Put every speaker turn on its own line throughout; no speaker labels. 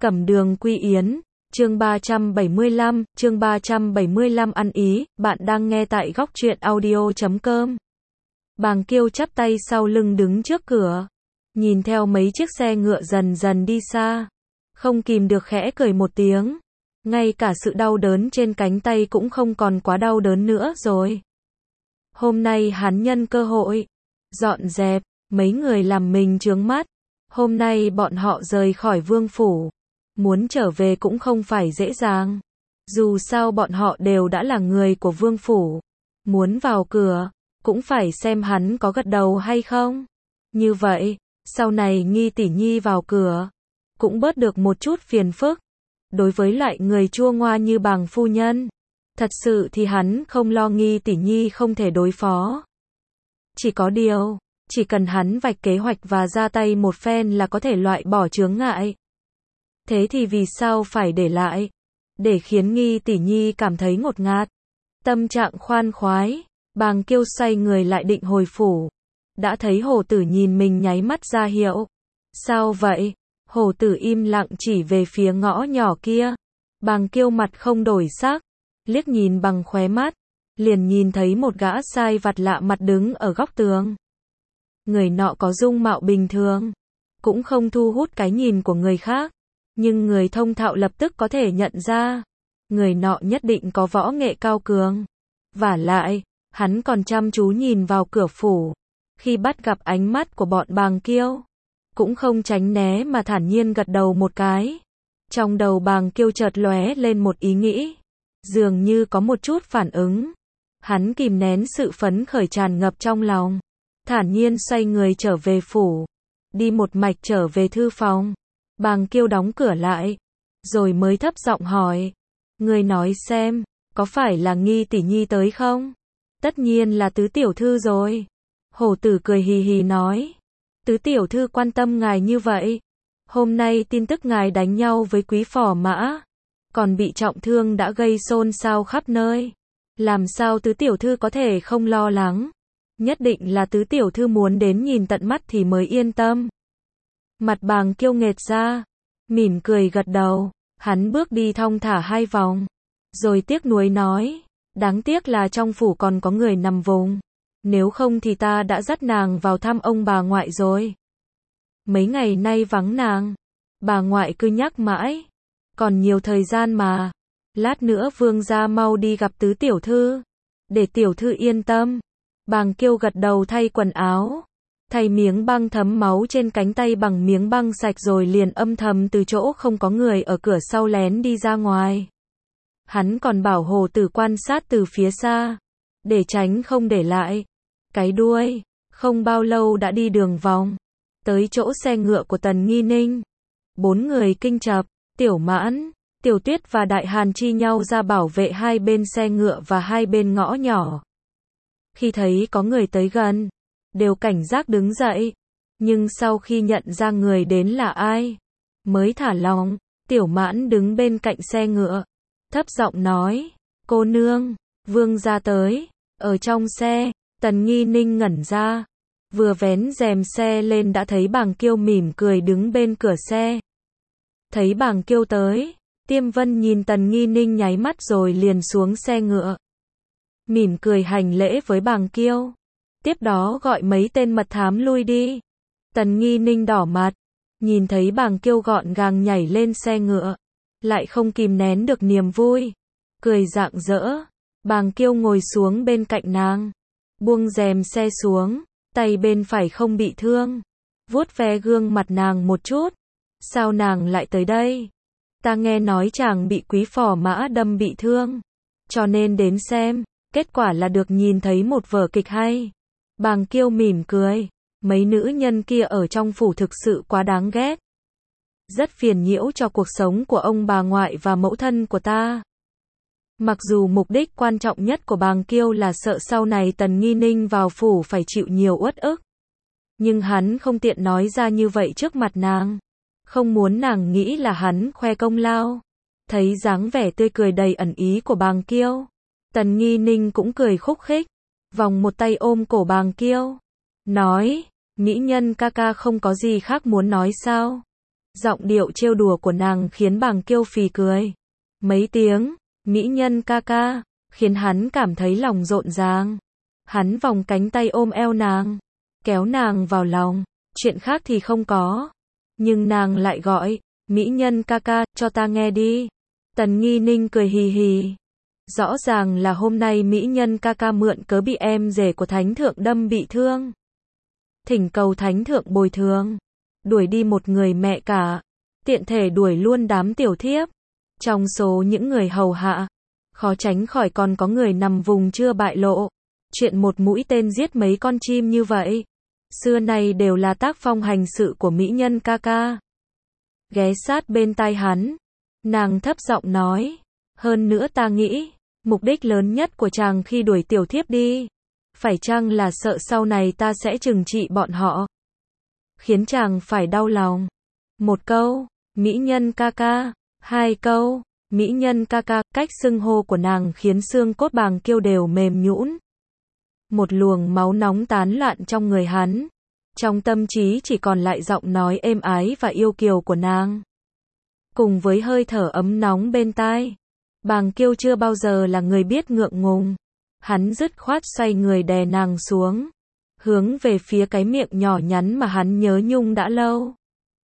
Cẩm Đường Quy Yến, chương 375 ăn ý, bạn đang nghe tại góc truyện audio.com. Bàng Kiêu chắp tay sau lưng đứng trước cửa, nhìn theo mấy chiếc xe ngựa dần dần đi xa, không kìm được khẽ cười một tiếng, ngay cả sự đau đớn trên cánh tay cũng không còn quá đau đớn nữa rồi. Hôm nay hắn nhân cơ hội, dọn dẹp, mấy người làm mình chướng mắt, hôm nay bọn họ rời khỏi vương phủ, muốn trở về cũng không phải dễ dàng. Dù sao bọn họ đều đã là người của vương phủ, muốn vào cửa, cũng phải xem hắn có gật đầu hay không. Như vậy, sau này Nghi tỷ nhi vào cửa, cũng bớt được một chút phiền phức. Đối với loại người chua ngoa như Bàng phu nhân, thật sự thì hắn không lo Nghi tỷ nhi không thể đối phó. Chỉ có điều, chỉ cần hắn vạch kế hoạch và ra tay một phen là có thể loại bỏ chướng ngại. Thế thì vì sao phải để lại? Để khiến Nghi tỷ nhi cảm thấy ngột ngạt. Tâm trạng khoan khoái, Bàng Kiêu xoay người lại định hồi phủ. Đã thấy hổ tử nhìn mình nháy mắt ra hiệu. Sao vậy? Hổ tử im lặng chỉ về phía ngõ nhỏ kia. Bàng Kiêu mặt không đổi sắc, liếc nhìn bằng khóe mắt, liền nhìn thấy một gã sai vặt lạ mặt đứng ở góc tường. Người nọ có dung mạo bình thường, cũng không thu hút cái nhìn của người khác, nhưng người thông thạo lập tức có thể nhận ra, người nọ nhất định có võ nghệ cao cường. Vả lại, hắn còn chăm chú nhìn vào cửa phủ, khi bắt gặp ánh mắt của bọn Bàng Kiêu, cũng không tránh né mà thản nhiên gật đầu một cái. Trong đầu Bàng Kiêu chợt lóe lên một ý nghĩ, dường như có một chút phản ứng. Hắn kìm nén sự phấn khởi tràn ngập trong lòng, thản nhiên xoay người trở về phủ, đi một mạch trở về thư phòng. Bàng Kiêu đóng cửa lại, rồi mới thấp giọng hỏi, người nói xem, có phải là Nghi tỷ nhi tới không? Tất nhiên là tứ tiểu thư rồi. Hổ tử cười hì hì nói, tứ tiểu thư quan tâm ngài như vậy. Hôm nay tin tức ngài đánh nhau với Quý Phò Mã, còn bị trọng thương đã gây xôn xao khắp nơi. Làm sao tứ tiểu thư có thể không lo lắng? Nhất định là tứ tiểu thư muốn đến nhìn tận mắt thì mới yên tâm. Mặt Bàng Kiêu nghệt ra, mỉm cười gật đầu, hắn bước đi thong thả 2 vòng, rồi tiếc nuối nói, đáng tiếc là trong phủ còn có người nằm vùng, nếu không thì ta đã dắt nàng vào thăm ông bà ngoại rồi. Mấy ngày nay vắng nàng, bà ngoại cứ nhắc mãi, còn nhiều thời gian mà, lát nữa vương gia mau đi gặp tứ tiểu thư, để tiểu thư yên tâm. Bàng Kiêu gật đầu thay quần áo, thay miếng băng thấm máu trên cánh tay bằng miếng băng sạch rồi liền âm thầm từ chỗ không có người ở cửa sau lén đi ra ngoài. Hắn còn bảo hổ tử quan sát từ phía xa, để tránh không để lại cái đuôi. Không bao lâu đã đi đường vòng, tới chỗ xe ngựa của Tần Nghi Ninh. 4 người kinh chập, Tiểu Mãn, Tiểu Tuyết và Đại Hàn chi nhau ra bảo vệ hai bên xe ngựa và hai bên ngõ nhỏ. Khi thấy có người tới gần, đều cảnh giác đứng dậy, nhưng sau khi nhận ra người đến là ai, mới thả lỏng. Tiểu Mãn đứng bên cạnh xe ngựa, thấp giọng nói, cô nương, vương gia tới. Ở trong xe, Tần Nghi Ninh ngẩn ra, vừa vén rèm xe lên đã thấy Bàng Kiêu mỉm cười đứng bên cửa xe. Thấy Bàng Kiêu tới, Tiêm Vân nhìn Tần Nghi Ninh nháy mắt rồi liền xuống xe ngựa, mỉm cười hành lễ với Bàng Kiêu, tiếp đó gọi mấy tên mật thám lui đi. Tần Nghi Ninh đỏ mặt, nhìn thấy Bàng Kiêu gọn gàng nhảy lên xe ngựa, lại không kìm nén được niềm vui, cười rạng rỡ. Bàng Kiêu ngồi xuống bên cạnh nàng, buông rèm xe xuống, tay bên phải không bị thương, vuốt ve gương mặt nàng một chút. Sao nàng lại tới đây? Ta nghe nói chàng bị Quý Phò Mã đâm bị thương, cho nên đến xem. Kết quả là được nhìn thấy một vở kịch hay. Bàng Kiêu mỉm cười, mấy nữ nhân kia ở trong phủ thực sự quá đáng ghét, rất phiền nhiễu cho cuộc sống của ông bà ngoại và mẫu thân của ta. Mặc dù mục đích quan trọng nhất của Bàng Kiêu là sợ sau này Tần Nghi Ninh vào phủ phải chịu nhiều uất ức, nhưng hắn không tiện nói ra như vậy trước mặt nàng, không muốn nàng nghĩ là hắn khoe công lao. Thấy dáng vẻ tươi cười đầy ẩn ý của Bàng Kiêu, Tần Nghi Ninh cũng cười khúc khích, vòng một tay ôm cổ Bàng Kiêu, nói, mỹ nhân ca ca không có gì khác muốn nói sao? Giọng điệu trêu đùa của nàng khiến Bàng Kiêu phì cười. Mấy tiếng, mỹ nhân ca ca, khiến hắn cảm thấy lòng rộn ràng. Hắn vòng cánh tay ôm eo nàng, kéo nàng vào lòng, chuyện khác thì không có. Nhưng nàng lại gọi, mỹ nhân ca ca, cho ta nghe đi. Tần Nghi Ninh cười hì hì. Rõ ràng là hôm nay mỹ nhân ca ca mượn cớ bị em rể của thánh thượng đâm bị thương. Thỉnh cầu thánh thượng bồi thường. Đuổi đi một người mẹ cả. Tiện thể đuổi luôn đám tiểu thiếp. Trong số những người hầu hạ, khó tránh khỏi còn có người nằm vùng chưa bại lộ. Chuyện một mũi tên giết mấy con chim như vậy, xưa nay đều là tác phong hành sự của mỹ nhân ca ca. Ghé sát bên tai hắn, nàng thấp giọng nói, hơn nữa ta nghĩ, mục đích lớn nhất của chàng khi đuổi tiểu thiếp đi, phải chăng là sợ sau này ta sẽ trừng trị bọn họ, khiến chàng phải đau lòng. Một câu, mỹ nhân ca ca, hai câu, mỹ nhân ca ca, cách xưng hô của nàng khiến xương cốt Bàng Kiêu đều mềm nhũn. Một luồng máu nóng tán loạn trong người hắn. Trong tâm trí chỉ còn lại giọng nói êm ái và yêu kiều của nàng. Cùng với hơi thở ấm nóng bên tai. Bàng Kiêu chưa bao giờ là người biết ngượng ngùng. Hắn dứt khoát xoay người đè nàng xuống. Hướng về phía cái miệng nhỏ nhắn mà hắn nhớ nhung đã lâu.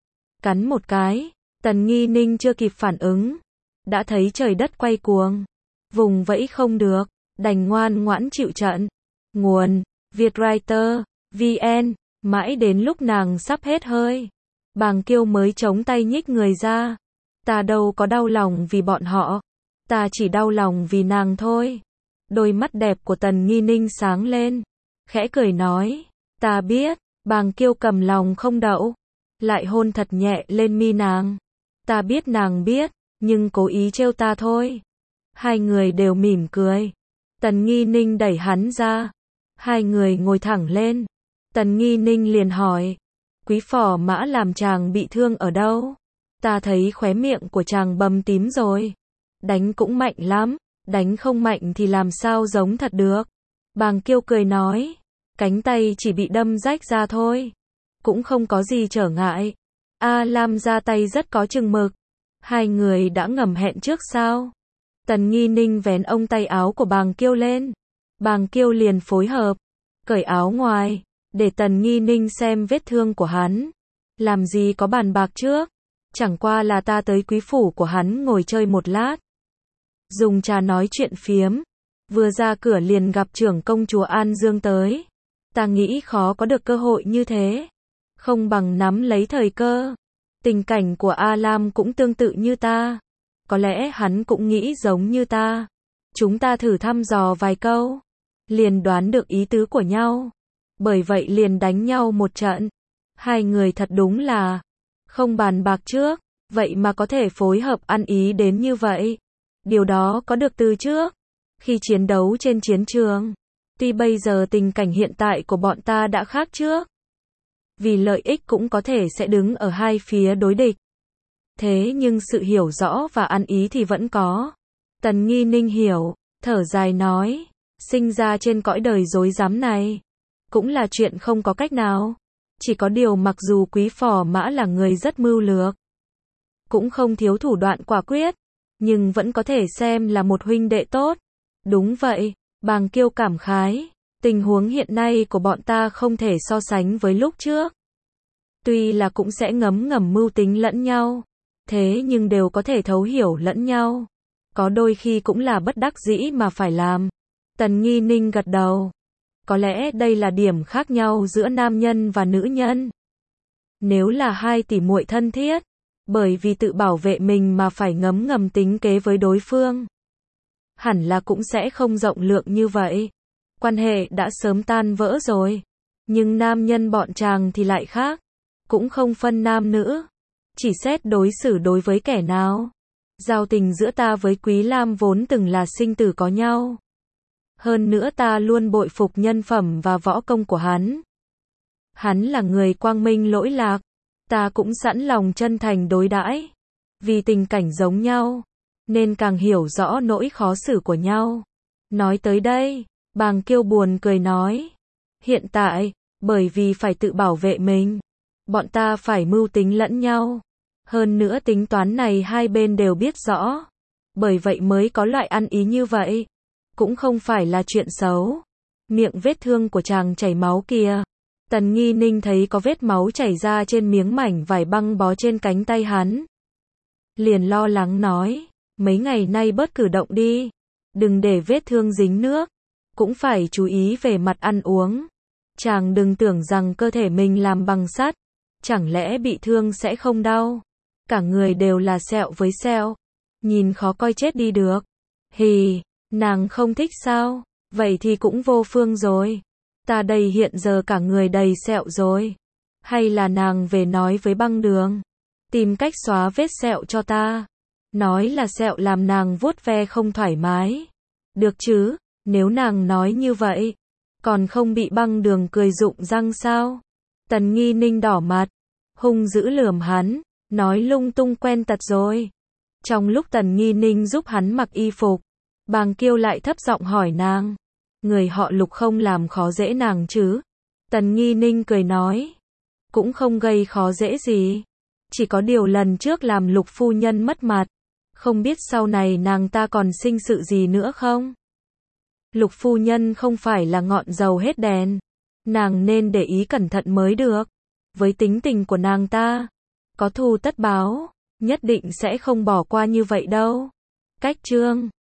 Cắn một cái, Tần Nghi Ninh chưa kịp phản ứng. Đã thấy trời đất quay cuồng. Vùng vẫy không được, đành ngoan ngoãn chịu trận. Nguồn, Vietwriter, VN, mãi đến lúc nàng sắp hết hơi. Bàng Kiêu mới chống tay nhích người ra. Ta đâu có đau lòng vì bọn họ. Ta chỉ đau lòng vì nàng thôi. Đôi mắt đẹp của Tần Nghi Ninh sáng lên. Khẽ cười nói. Ta biết, Bàng Kiêu cầm lòng không đậu. Lại hôn thật nhẹ lên mi nàng. Ta biết nàng biết, nhưng cố ý trêu ta thôi. Hai người đều mỉm cười. Tần Nghi Ninh đẩy hắn ra. Hai người ngồi thẳng lên. Tần Nghi Ninh liền hỏi. Quý phò mã làm chàng bị thương ở đâu? Ta thấy khóe miệng của chàng bầm tím rồi. Đánh cũng mạnh lắm. Đánh không mạnh thì làm sao giống thật được. Bàng Kiêu cười nói. Cánh tay chỉ bị đâm rách ra thôi. Cũng không có gì trở ngại. A Lam ra tay rất có chừng mực. Hai người đã ngầm hẹn trước sao? Tần Nghi Ninh vén ông tay áo của Bàng Kiêu lên. Bàng Kiêu liền phối hợp. Cởi áo ngoài. Để Tần Nghi Ninh xem vết thương của hắn. Làm gì có bàn bạc trước. Chẳng qua là ta tới quý phủ của hắn ngồi chơi một lát. Dùng trà nói chuyện phiếm. Vừa ra cửa liền gặp trưởng công chúa An Dương tới. Ta nghĩ khó có được cơ hội như thế. Không bằng nắm lấy thời cơ. Tình cảnh của A Lam cũng tương tự như ta. Có lẽ hắn cũng nghĩ giống như ta. Chúng ta thử thăm dò vài câu. Liền đoán được ý tứ của nhau. Bởi vậy liền đánh nhau một trận. Hai người thật đúng là không bàn bạc trước. Vậy mà có thể phối hợp ăn ý đến như vậy. Điều đó có được từ trước. Khi chiến đấu trên chiến trường. Tuy bây giờ tình cảnh hiện tại của bọn ta đã khác trước. Vì lợi ích cũng có thể sẽ đứng ở hai phía đối địch. Thế nhưng sự hiểu rõ và ăn ý thì vẫn có. Tần Nghi Ninh hiểu, thở dài nói. Sinh ra trên cõi đời rối rắm này. Cũng là chuyện không có cách nào. Chỉ có điều mặc dù quý phò mã là người rất mưu lược. Cũng không thiếu thủ đoạn quả quyết. Nhưng vẫn có thể xem là một huynh đệ tốt. Đúng vậy, Bàng Kiêu cảm khái. Tình huống hiện nay của bọn ta không thể so sánh với lúc trước. Tuy là cũng sẽ ngấm ngầm mưu tính lẫn nhau. Thế nhưng đều có thể thấu hiểu lẫn nhau. Có đôi khi cũng là bất đắc dĩ mà phải làm. Tần Nghi Ninh gật đầu. Có lẽ đây là điểm khác nhau giữa nam nhân và nữ nhân. Nếu là hai tỷ muội thân thiết, bởi vì tự bảo vệ mình mà phải ngấm ngầm tính kế với đối phương. Hẳn là cũng sẽ không rộng lượng như vậy. Quan hệ đã sớm tan vỡ rồi. Nhưng nam nhân bọn chàng thì lại khác. Cũng không phân nam nữ. Chỉ xét đối xử đối với kẻ nào. Giao tình giữa ta với Quý Lam vốn từng là sinh tử có nhau. Hơn nữa ta luôn bội phục nhân phẩm và võ công của hắn. Hắn là người quang minh lỗi lạc. Ta cũng sẵn lòng chân thành đối đãi. Vì tình cảnh giống nhau. Nên càng hiểu rõ nỗi khó xử của nhau. Nói tới đây, Bàng Kiêu buồn cười nói. Hiện tại, bởi vì phải tự bảo vệ mình. Bọn ta phải mưu tính lẫn nhau. Hơn nữa tính toán này hai bên đều biết rõ. Bởi vậy mới có loại ăn ý như vậy. Cũng không phải là chuyện xấu. Miệng vết thương của chàng chảy máu kìa. Tần Nghi Ninh thấy có vết máu chảy ra trên miếng mảnh vải băng bó trên cánh tay hắn. Liền lo lắng nói, mấy ngày nay bớt cử động đi. Đừng để vết thương dính nước. Cũng phải chú ý về mặt ăn uống. Chàng đừng tưởng rằng cơ thể mình làm bằng sắt. Chẳng lẽ bị thương sẽ không đau. Cả người đều là sẹo với sẹo. Nhìn khó coi chết đi được. Hì, nàng không thích sao? Vậy thì cũng vô phương rồi. Ta đây hiện giờ cả người đầy sẹo rồi. Hay là nàng về nói với Băng Đường. Tìm cách xóa vết sẹo cho ta. Nói là sẹo làm nàng vuốt ve không thoải mái. Được chứ, nếu nàng nói như vậy. Còn không bị Băng Đường cười rụng răng sao? Tần Nghi Ninh đỏ mặt. Hung dữ lườm hắn. Nói lung tung quen tật rồi. Trong lúc Tần Nghi Ninh giúp hắn mặc y phục. Bàng Kiêu lại thấp giọng hỏi nàng. Người họ Lục không làm khó dễ nàng chứ? Tần Nghi Ninh cười nói. Cũng không gây khó dễ gì. Chỉ có điều lần trước làm Lục phu nhân mất mặt. Không biết sau này nàng ta còn sinh sự gì nữa không? Lục phu nhân không phải là ngọn dầu hết đèn. Nàng nên để ý cẩn thận mới được. Với tính tình của nàng ta, có thù tất báo, nhất định sẽ không bỏ qua như vậy đâu. Cách chương